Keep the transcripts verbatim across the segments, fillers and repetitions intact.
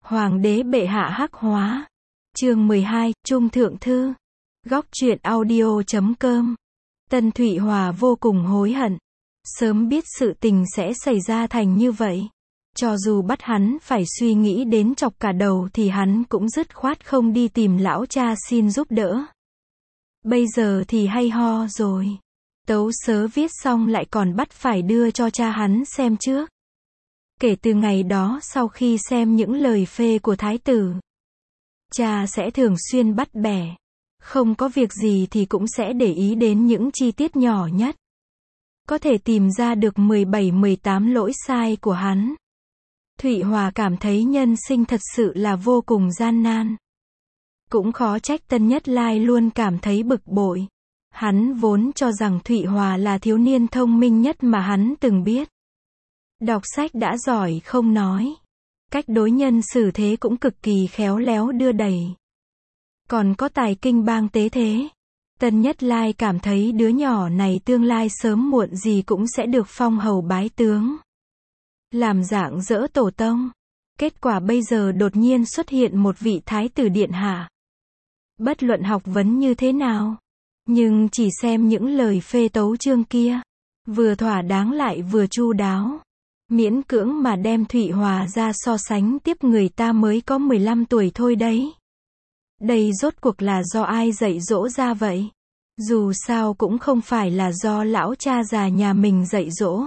Hoàng đế bệ hạ hắc hóa. Chương mười hai, Trung Thượng Thư. Góc truyện audio chấm com. Tân Thụy Hòa vô cùng hối hận. Sớm biết sự tình sẽ xảy ra thành như vậy. Cho dù bắt hắn phải suy nghĩ đến chọc cả đầu thì hắn cũng dứt khoát không đi tìm lão cha xin giúp đỡ. Bây giờ thì hay ho rồi. Tấu sớ viết xong lại còn bắt phải đưa cho cha hắn xem trước. Kể từ ngày đó sau khi xem những lời phê của thái tử, cha sẽ thường xuyên bắt bẻ. Không có việc gì thì cũng sẽ để ý đến những chi tiết nhỏ nhất. Có thể tìm ra được mười bảy mười tám lỗi sai của hắn. Thụy Hòa cảm thấy nhân sinh thật sự là vô cùng gian nan. Cũng khó trách Tân Nhất Lai luôn cảm thấy bực bội. Hắn vốn cho rằng Thụy Hòa là thiếu niên thông minh nhất mà hắn từng biết. Đọc sách đã giỏi không nói. Cách đối nhân xử thế cũng cực kỳ khéo léo đưa đẩy. Còn có tài kinh bang tế thế. Tân Nhất Lai cảm thấy đứa nhỏ này tương lai sớm muộn gì cũng sẽ được phong hầu bái tướng. Làm dạng dỡ tổ tông. Kết quả bây giờ đột nhiên xuất hiện một vị thái tử điện hạ. Bất luận học vấn như thế nào. Nhưng chỉ xem những lời phê tấu chương kia. Vừa thỏa đáng lại vừa chu đáo. Miễn cưỡng mà đem Thụy Hòa ra so sánh tiếp người ta mới có mười lăm tuổi thôi đấy. Đây rốt cuộc là do ai dạy dỗ ra vậy? Dù sao cũng không phải là do lão cha già nhà mình dạy dỗ.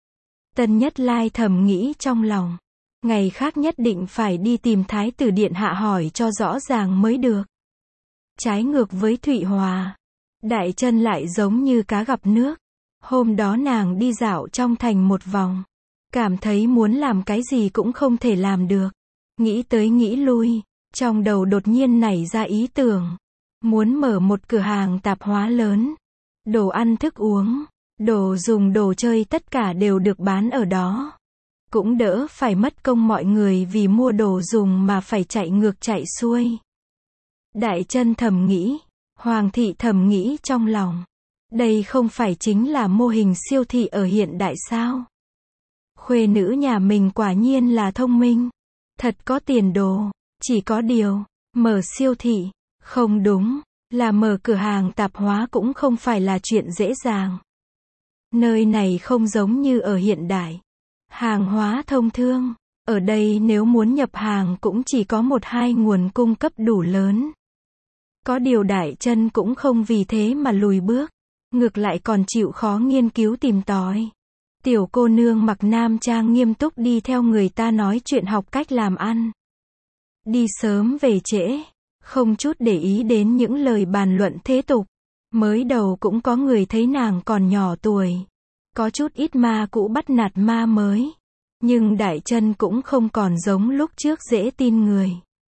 Tân Nhất Lai thầm nghĩ trong lòng. Ngày khác nhất định phải đi tìm thái tử điện hạ hỏi cho rõ ràng mới được. Trái ngược với Thụy Hòa. Đại Trân lại giống như cá gặp nước. Hôm đó nàng đi dạo trong thành một vòng. Cảm thấy muốn làm cái gì cũng không thể làm được. Nghĩ tới nghĩ lui. Trong đầu đột nhiên nảy ra ý tưởng. Muốn mở một cửa hàng tạp hóa lớn. Đồ ăn thức uống, đồ dùng đồ chơi tất cả đều được bán ở đó. Cũng đỡ phải mất công mọi người vì mua đồ dùng mà phải chạy ngược chạy xuôi. Đại Trân thầm nghĩ. Hoàng thị thầm nghĩ trong lòng. Đây không phải chính là mô hình siêu thị ở hiện đại sao? Khuê nữ nhà mình quả nhiên là thông minh. Thật có tiền đồ. Chỉ có điều, mở siêu thị, không đúng, là mở cửa hàng tạp hóa cũng không phải là chuyện dễ dàng. Nơi này không giống như ở hiện đại. Hàng hóa thông thương, ở đây nếu muốn nhập hàng cũng chỉ có một hai nguồn cung cấp đủ lớn. Có điều Đại Trân cũng không vì thế mà lùi bước, ngược lại còn chịu khó nghiên cứu tìm tòi. Tiểu cô nương mặc nam trang nghiêm túc đi theo người ta nói chuyện học cách làm ăn. Đi sớm về trễ, không chút để ý đến những lời bàn luận thế tục. Mới đầu cũng có người thấy nàng còn nhỏ tuổi. Có chút ít ma cũ bắt nạt ma mới. Nhưng Đại Trân cũng không còn giống lúc trước dễ tin người.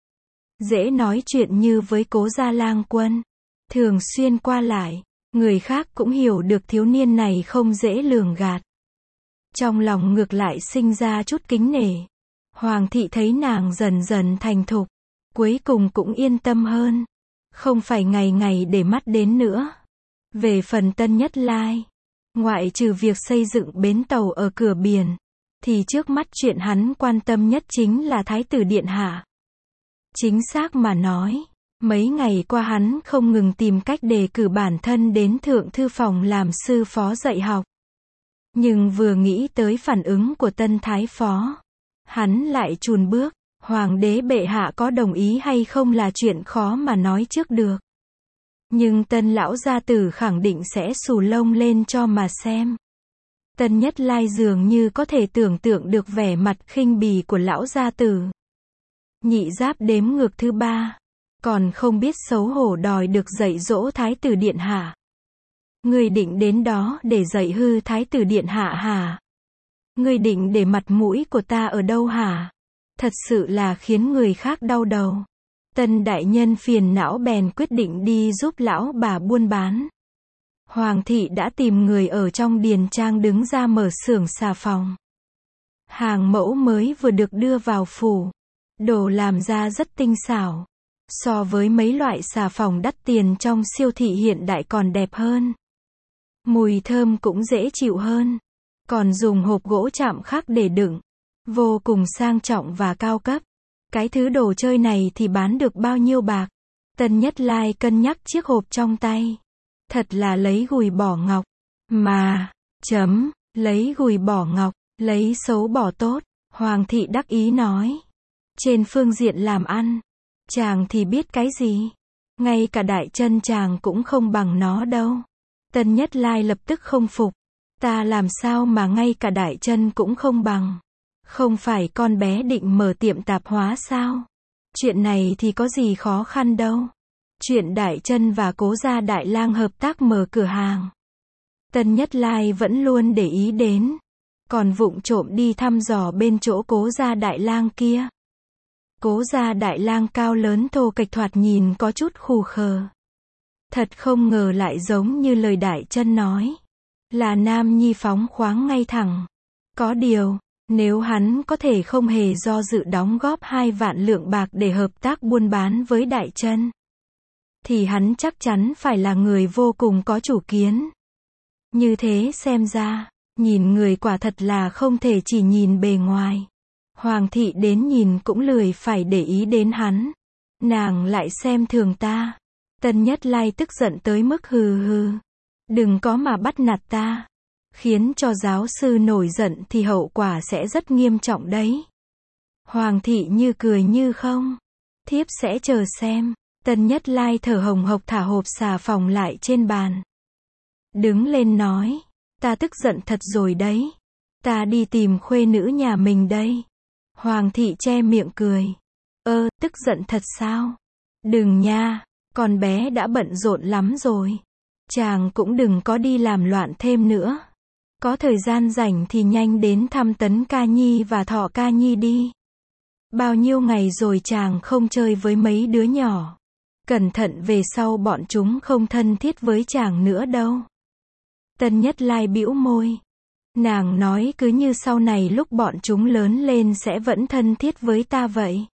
Dễ nói chuyện như với Cố Gia Lang Quân. Thường xuyên qua lại, người khác cũng hiểu được thiếu niên này không dễ lường gạt. Trong lòng ngược lại sinh ra chút kính nể. Hoàng thị thấy nàng dần dần thành thục, cuối cùng cũng yên tâm hơn. Không phải ngày ngày để mắt đến nữa. Về phần Tân Nhất Lai, ngoại trừ việc xây dựng bến tàu ở cửa biển, thì trước mắt chuyện hắn quan tâm nhất chính là thái tử điện hạ. Chính xác mà nói, mấy ngày qua hắn không ngừng tìm cách đề cử bản thân đến thượng thư phòng làm sư phó dạy học. Nhưng vừa nghĩ tới phản ứng của Tân Thái Phó, hắn lại chùn bước. Hoàng đế bệ hạ có đồng ý hay không là chuyện khó mà nói trước được. Nhưng Tân lão gia tử khẳng định sẽ xù lông lên cho mà xem. Tân Nhất Lai dường như có thể tưởng tượng được vẻ mặt khinh bỉ của lão gia tử. Nhị giáp đếm ngược thứ ba, còn không biết xấu hổ đòi được dạy dỗ thái tử điện hạ. Ngươi định đến đó để dạy hư thái tử điện hạ hả? Ngươi định để mặt mũi của ta ở đâu hả? Thật sự là khiến người khác đau đầu. Tân đại nhân phiền não bèn quyết định đi giúp lão bà buôn bán. Hoàng thị đã tìm người ở trong điền trang đứng ra mở xưởng xà phòng. Hàng mẫu mới vừa được đưa vào phủ. Đồ làm ra rất tinh xảo. So với mấy loại xà phòng đắt tiền trong siêu thị hiện đại còn đẹp hơn. Mùi thơm cũng dễ chịu hơn. Còn dùng hộp gỗ chạm khắc để đựng. Vô cùng sang trọng và cao cấp. Cái thứ đồ chơi này thì bán được bao nhiêu bạc? Tân Nhất Lai cân nhắc chiếc hộp trong tay. Thật là lấy gùi bỏ ngọc. Mà, chấm, lấy gùi bỏ ngọc, lấy xấu bỏ tốt. Hoàng thị đắc ý nói. Trên phương diện làm ăn, chàng thì biết cái gì? Ngay cả đại chân chàng cũng không bằng nó đâu. Tân Nhất Lai lập tức không phục. Ta làm sao mà ngay cả đại chân cũng không bằng? Không phải con bé định mở tiệm tạp hóa sao? Chuyện này thì có gì khó khăn đâu. Chuyện đại chân và Cố gia đại lang hợp tác mở cửa hàng. Tân Nhất Lai vẫn luôn để ý đến. Còn vụng trộm đi thăm dò bên chỗ Cố gia đại lang kia. Cố gia đại lang cao lớn thô kệch thoạt nhìn có chút khù khờ. Thật không ngờ lại giống như lời đại chân nói. Là nam nhi phóng khoáng ngay thẳng. Có điều, nếu hắn có thể không hề do dự đóng góp hai vạn lượng bạc để hợp tác buôn bán với đại chân, thì hắn chắc chắn phải là người vô cùng có chủ kiến. Như thế xem ra, nhìn người quả thật là không thể chỉ nhìn bề ngoài. Hoàng thị đến nhìn cũng lười phải để ý đến hắn. Nàng lại xem thường ta. Tân Nhất Lai tức giận tới mức hừ hừ. Đừng có mà bắt nạt ta. Khiến cho giáo sư nổi giận thì hậu quả sẽ rất nghiêm trọng đấy. Hoàng thị như cười như không. Thiếp sẽ chờ xem. Tân Nhất Lai thở hồng hộc thả hộp xà phòng lại trên bàn. Đứng lên nói. Ta tức giận thật rồi đấy. Ta đi tìm khuê nữ nhà mình đây. Hoàng thị che miệng cười. Ơ, tức giận thật sao? Đừng nha, con bé đã bận rộn lắm rồi. Chàng cũng đừng có đi làm loạn thêm nữa. Có thời gian rảnh thì nhanh đến thăm Tấn Ca Nhi và Thọ Ca Nhi đi. Bao nhiêu ngày rồi chàng không chơi với mấy đứa nhỏ. Cẩn thận về sau bọn chúng không thân thiết với chàng nữa đâu. Tân Nhất Lai bĩu môi. Nàng nói cứ như sau này lúc bọn chúng lớn lên sẽ vẫn thân thiết với ta vậy.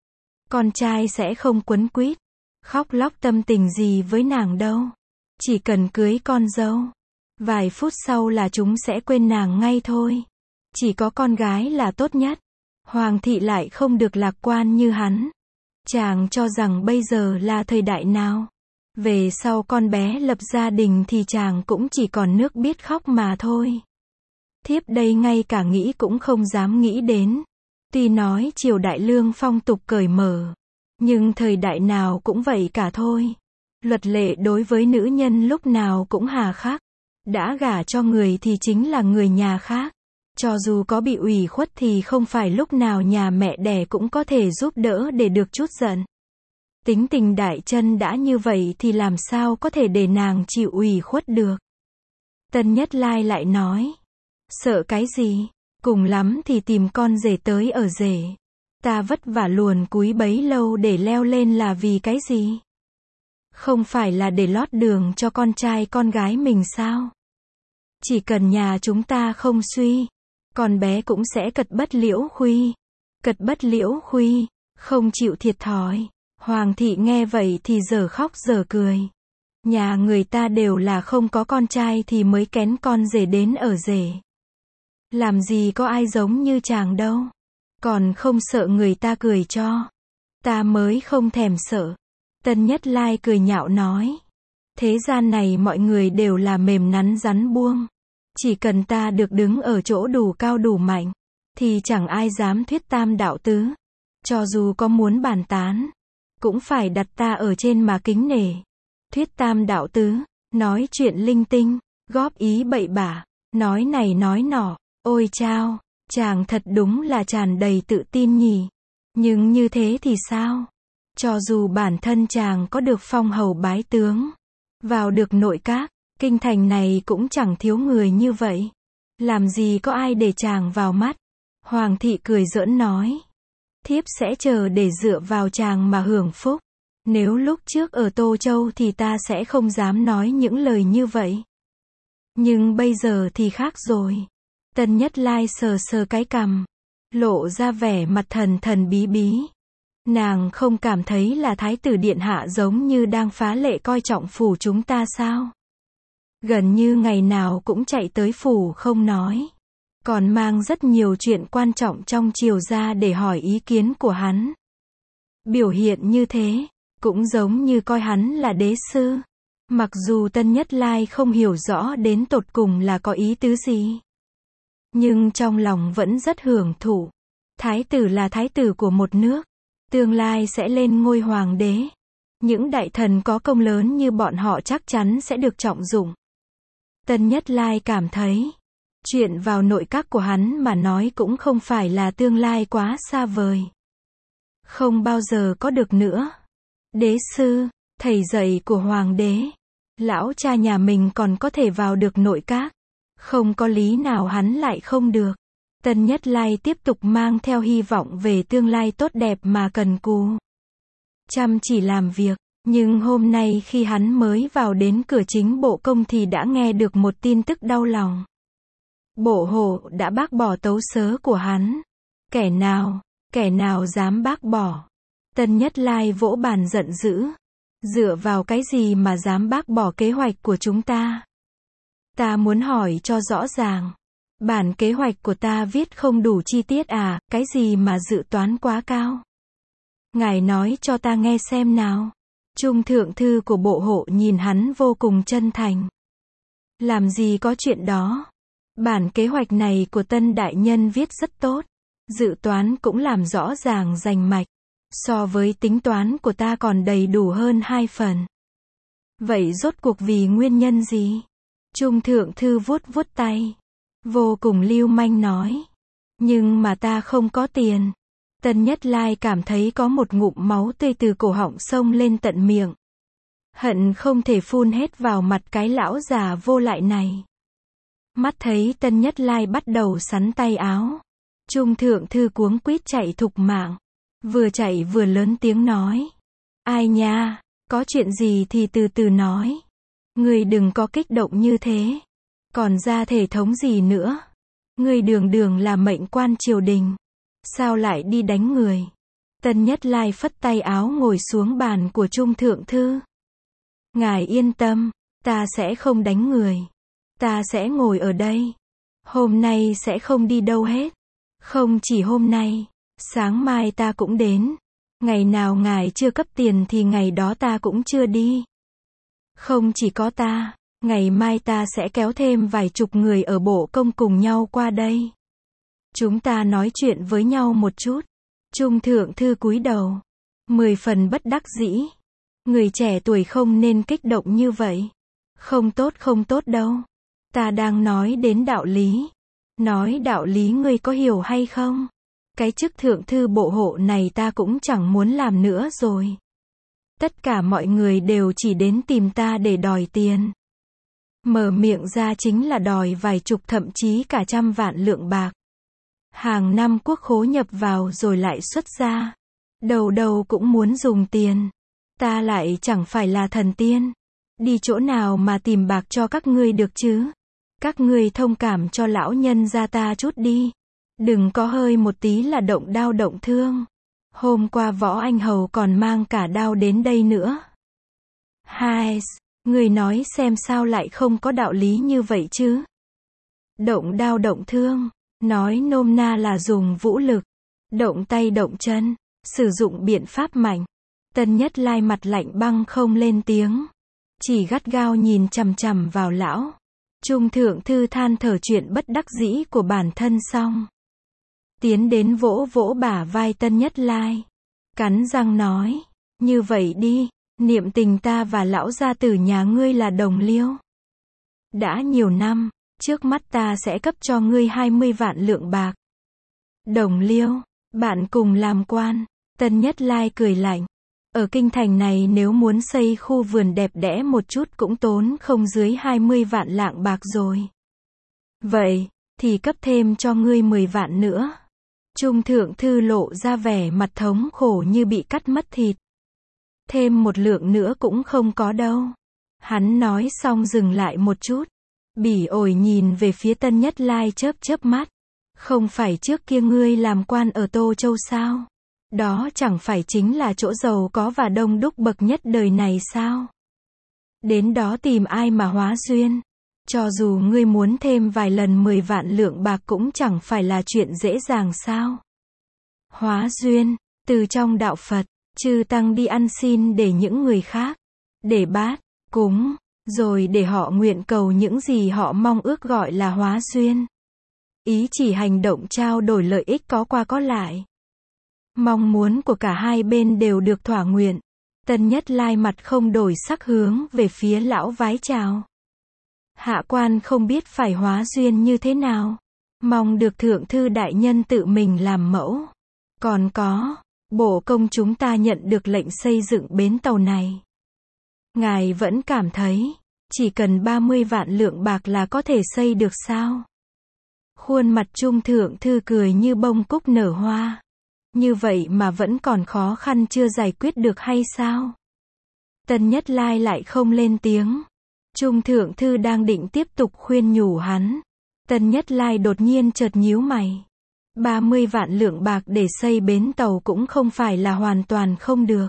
Con trai sẽ không quấn quýt, khóc lóc tâm tình gì với nàng đâu. Chỉ cần cưới con dâu. Vài phút sau là chúng sẽ quên nàng ngay thôi. Chỉ có con gái là tốt nhất. Hoàng thị lại không được lạc quan như hắn. Chàng cho rằng bây giờ là thời đại nào? Về sau con bé lập gia đình thì chàng cũng chỉ còn nước biết khóc mà thôi. Thiếp đây ngay cả nghĩ cũng không dám nghĩ đến. Tuy nói triều đại lương phong tục cởi mở, nhưng thời đại nào cũng vậy cả thôi. Luật lệ đối với nữ nhân lúc nào cũng hà khắc. Đã gả cho người thì chính là người nhà khác. Cho dù có bị ủy khuất thì không phải lúc nào nhà mẹ đẻ cũng có thể giúp đỡ để được chút giận. Tính tình đại chân đã như vậy thì làm sao có thể để nàng chịu ủy khuất được. Tân Nhất Lai lại nói. Sợ cái gì? Cùng lắm thì tìm con rể tới ở rể. Ta vất vả luồn cúi bấy lâu để leo lên là vì cái gì? Không phải là để lót đường cho con trai con gái mình sao? Chỉ cần nhà chúng ta không suy, con bé cũng sẽ cật bất liễu khuy. Cật bất liễu khuy, không chịu thiệt thòi. Hoàng thị nghe vậy thì giờ khóc giờ cười. Nhà người ta đều là không có con trai thì mới kén con rể đến ở rể. Làm gì có ai giống như chàng đâu. Còn không sợ người ta cười cho. Ta mới không thèm sợ. Tân Nhất Lai cười nhạo nói. Thế gian này mọi người đều là mềm nắn rắn buông. Chỉ cần ta được đứng ở chỗ đủ cao đủ mạnh, thì chẳng ai dám thuyết tam đạo tứ. Cho dù có muốn bàn tán, cũng phải đặt ta ở trên mà kính nể. Thuyết tam đạo tứ, nói chuyện linh tinh, góp ý bậy bạ, nói này nói nọ. Ôi chao, chàng thật đúng là tràn đầy tự tin nhỉ. Nhưng như thế thì sao? Cho dù bản thân chàng có được phong hầu bái tướng, vào được nội các, kinh thành này cũng chẳng thiếu người như vậy. Làm gì có ai để chàng vào mắt? Hoàng thị cười giỡn nói. Thiếp sẽ chờ để dựa vào chàng mà hưởng phúc. Nếu lúc trước ở Tô Châu thì ta sẽ không dám nói những lời như vậy. Nhưng bây giờ thì khác rồi. Tân Nhất Lai sờ sờ cái cằm, lộ ra vẻ mặt thần thần bí bí. Nàng không cảm thấy là thái tử điện hạ giống như đang phá lệ coi trọng phủ chúng ta sao? Gần như ngày nào cũng chạy tới phủ không nói. Còn mang rất nhiều chuyện quan trọng trong triều ra để hỏi ý kiến của hắn. Biểu hiện như thế, cũng giống như coi hắn là đế sư. Mặc dù Tân Nhất Lai không hiểu rõ đến tột cùng là có ý tứ gì, nhưng trong lòng vẫn rất hưởng thụ. Thái tử là thái tử của một nước, tương lai sẽ lên ngôi hoàng đế. Những đại thần có công lớn như bọn họ chắc chắn sẽ được trọng dụng. Tân Nhất Lai cảm thấy, chuyện vào nội các của hắn mà nói cũng không phải là tương lai quá xa vời. Không bao giờ có được nữa. Đế sư, thầy dạy của hoàng đế, lão cha nhà mình còn có thể vào được nội các. Không có lý nào hắn lại không được. Tân Nhất Lai tiếp tục mang theo hy vọng về tương lai tốt đẹp mà cần cù, chăm chỉ làm việc. Nhưng hôm nay khi hắn mới vào đến cửa chính bộ công thì đã nghe được một tin tức đau lòng. Bộ hộ đã bác bỏ tấu sớ của hắn. Kẻ nào, kẻ nào dám bác bỏ? Tân Nhất Lai vỗ bàn giận dữ. Dựa vào cái gì mà dám bác bỏ kế hoạch của chúng ta? Ta muốn hỏi cho rõ ràng. Bản kế hoạch của ta viết không đủ chi tiết à, cái gì mà dự toán quá cao? Ngài nói cho ta nghe xem nào. Trung thượng thư của bộ hộ nhìn hắn vô cùng chân thành. Làm gì có chuyện đó. Bản kế hoạch này của Tân đại nhân viết rất tốt. Dự toán cũng làm rõ ràng rành mạch. So với tính toán của ta còn đầy đủ hơn hai phần. Vậy rốt cuộc vì nguyên nhân gì? Trung thượng thư vuốt vuốt tay. Vô cùng lưu manh nói. Nhưng mà ta không có tiền. Tân Nhất Lai cảm thấy có một ngụm máu tươi từ cổ họng xông lên tận miệng. Hận không thể phun hết vào mặt cái lão già vô lại này. Mắt thấy Tân Nhất Lai bắt đầu sắn tay áo. Trung thượng thư cuống quýt chạy thục mạng. Vừa chạy vừa lớn tiếng nói. Ai nha, có chuyện gì thì từ từ nói. Người đừng có kích động như thế. Còn ra thể thống gì nữa. Người đường đường là mệnh quan triều đình. Sao lại đi đánh người? Tân Nhất Lai phất tay áo ngồi xuống bàn của Trung thượng thư. Ngài yên tâm, ta sẽ không đánh người. Ta sẽ ngồi ở đây. Hôm nay sẽ không đi đâu hết. Không chỉ hôm nay, sáng mai ta cũng đến. Ngày nào ngài chưa cấp tiền thì ngày đó ta cũng chưa đi. Không chỉ có ta, ngày mai ta sẽ kéo thêm vài chục người ở bộ công cùng nhau qua đây. Chúng ta nói chuyện với nhau một chút. Trung thượng thư cúi đầu. Mười phần bất đắc dĩ. Người trẻ tuổi không nên kích động như vậy. Không tốt không tốt đâu. Ta đang nói đến đạo lý. Nói đạo lý ngươi có hiểu hay không? Cái chức thượng thư bộ hộ này ta cũng chẳng muốn làm nữa rồi. Tất cả mọi người đều chỉ đến tìm ta để đòi tiền. Mở miệng ra chính là đòi vài chục thậm chí cả trăm vạn lượng bạc. Hàng năm quốc khố nhập vào rồi lại xuất ra. Đầu đầu cũng muốn dùng tiền. Ta lại chẳng phải là thần tiên. Đi chỗ nào mà tìm bạc cho các ngươi được chứ? Các ngươi thông cảm cho lão nhân gia ta chút đi. Đừng có hơi một tí là động đao động thương. Hôm qua Võ Anh Hầu còn mang cả đao đến đây nữa. Hai, người nói xem sao lại không có đạo lý như vậy chứ? Động đao động thương, nói nôm na là dùng vũ lực, động tay động chân, sử dụng biện pháp mạnh. Tân Nhất Lai mặt lạnh băng không lên tiếng, chỉ gắt gao nhìn chằm chằm vào lão. Trung thượng thư than thở chuyện bất đắc dĩ của bản thân xong, tiến đến vỗ vỗ bả vai Tân Nhất Lai, cắn răng nói, như vậy đi, niệm tình ta và lão gia tử nhà ngươi là đồng liêu. Đã nhiều năm, trước mắt ta sẽ cấp cho ngươi hai mươi vạn lượng bạc. Đồng liêu, bạn cùng làm quan. Tân Nhất Lai cười lạnh. Ở kinh thành này nếu muốn xây khu vườn đẹp đẽ một chút cũng tốn không dưới hai mươi vạn lạng bạc rồi. Vậy, thì cấp thêm cho ngươi mười vạn nữa. Trung thượng thư lộ ra vẻ mặt thống khổ như bị cắt mất thịt. Thêm một lượng nữa cũng không có đâu. Hắn nói xong dừng lại một chút. Bỉ ổi nhìn về phía Tân Nhất Lai chớp chớp mắt. Không phải trước kia ngươi làm quan ở Tô Châu sao? Đó chẳng phải chính là chỗ giàu có và đông đúc bậc nhất đời này sao? Đến đó tìm ai mà hóa duyên? Cho dù ngươi muốn thêm vài lần mười vạn lượng bạc cũng chẳng phải là chuyện dễ dàng sao? Hóa duyên, từ trong đạo Phật, Chư tăng đi ăn xin để những người khác, để bát, cúng, rồi để họ nguyện cầu những gì họ mong ước gọi là hóa duyên. Ý chỉ hành động trao đổi lợi ích có qua có lại. Mong muốn của cả hai bên đều được thỏa nguyện. Tân Nhất Lai mặt không đổi sắc hướng về phía lão vái chào. Hạ quan không biết phải hóa duyên như thế nào. Mong được thượng thư đại nhân tự mình làm mẫu. Còn có, bộ công chúng ta nhận được lệnh xây dựng bến tàu này. Ngài vẫn cảm thấy, chỉ cần ba mươi vạn lượng bạc là có thể xây được sao? Khuôn mặt Trung thượng thư cười như bông cúc nở hoa. Như vậy mà vẫn còn khó khăn chưa giải quyết được hay sao? Tân Nhất Lai lại không lên tiếng. Trung thượng thư đang định tiếp tục khuyên nhủ hắn. Tân Nhất Lai đột nhiên chợt nhíu mày. ba mươi vạn lượng bạc để xây bến tàu cũng không phải là hoàn toàn không được.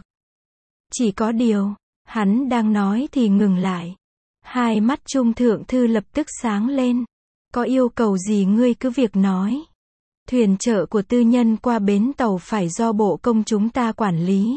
Chỉ có điều, hắn đang nói thì ngừng lại. Hai mắt Trung thượng thư lập tức sáng lên. Có yêu cầu gì ngươi cứ việc nói. Thuyền chở của tư nhân qua bến tàu phải do bộ công chúng ta quản lý.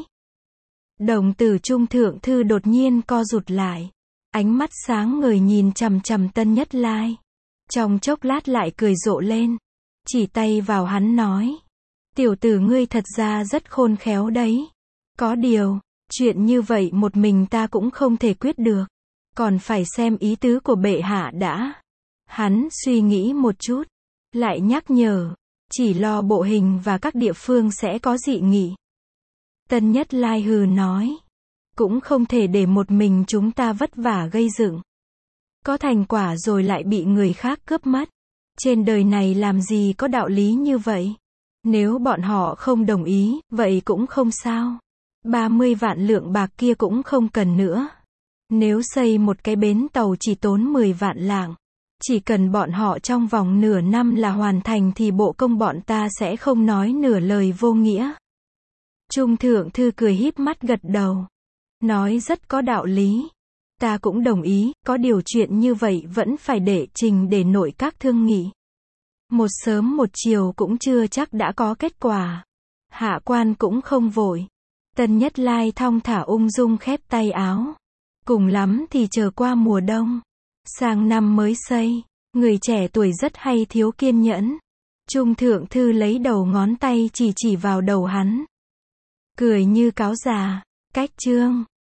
Đồng tử Trung thượng thư đột nhiên co rụt lại. Ánh mắt sáng ngời nhìn chằm chằm Tân Nhất Lai. Trong chốc lát lại cười rộ lên. Chỉ tay vào hắn nói. Tiểu tử ngươi thật ra rất khôn khéo đấy. Có điều, chuyện như vậy một mình ta cũng không thể quyết được. Còn phải xem ý tứ của bệ hạ đã. Hắn suy nghĩ một chút. Lại nhắc nhở. Chỉ lo bộ hình và các địa phương sẽ có dị nghị. Tân Nhất Lai hừ nói. Cũng không thể để một mình chúng ta vất vả gây dựng. Có thành quả rồi lại bị người khác cướp mất. Trên đời này làm gì có đạo lý như vậy. Nếu bọn họ không đồng ý, vậy cũng không sao. ba mươi vạn lượng bạc kia cũng không cần nữa. Nếu xây một cái bến tàu chỉ tốn mười vạn lạng. Chỉ cần bọn họ trong vòng nửa năm là hoàn thành thì bộ công bọn ta sẽ không nói nửa lời vô nghĩa. Trung thượng thư cười híp mắt gật đầu. Nói rất có đạo lý. Ta cũng đồng ý, có điều chuyện như vậy vẫn phải để trình để nội các thương nghị. Một sớm một chiều cũng chưa chắc đã có kết quả. Hạ quan cũng không vội. Tân Nhất Lai thong thả ung dung khép tay áo. Cùng lắm thì chờ qua mùa đông. Sang năm mới xây. Người trẻ tuổi rất hay thiếu kiên nhẫn. Trung thượng thư lấy đầu ngón tay chỉ chỉ vào đầu hắn. Cười như cáo già. Cách chương.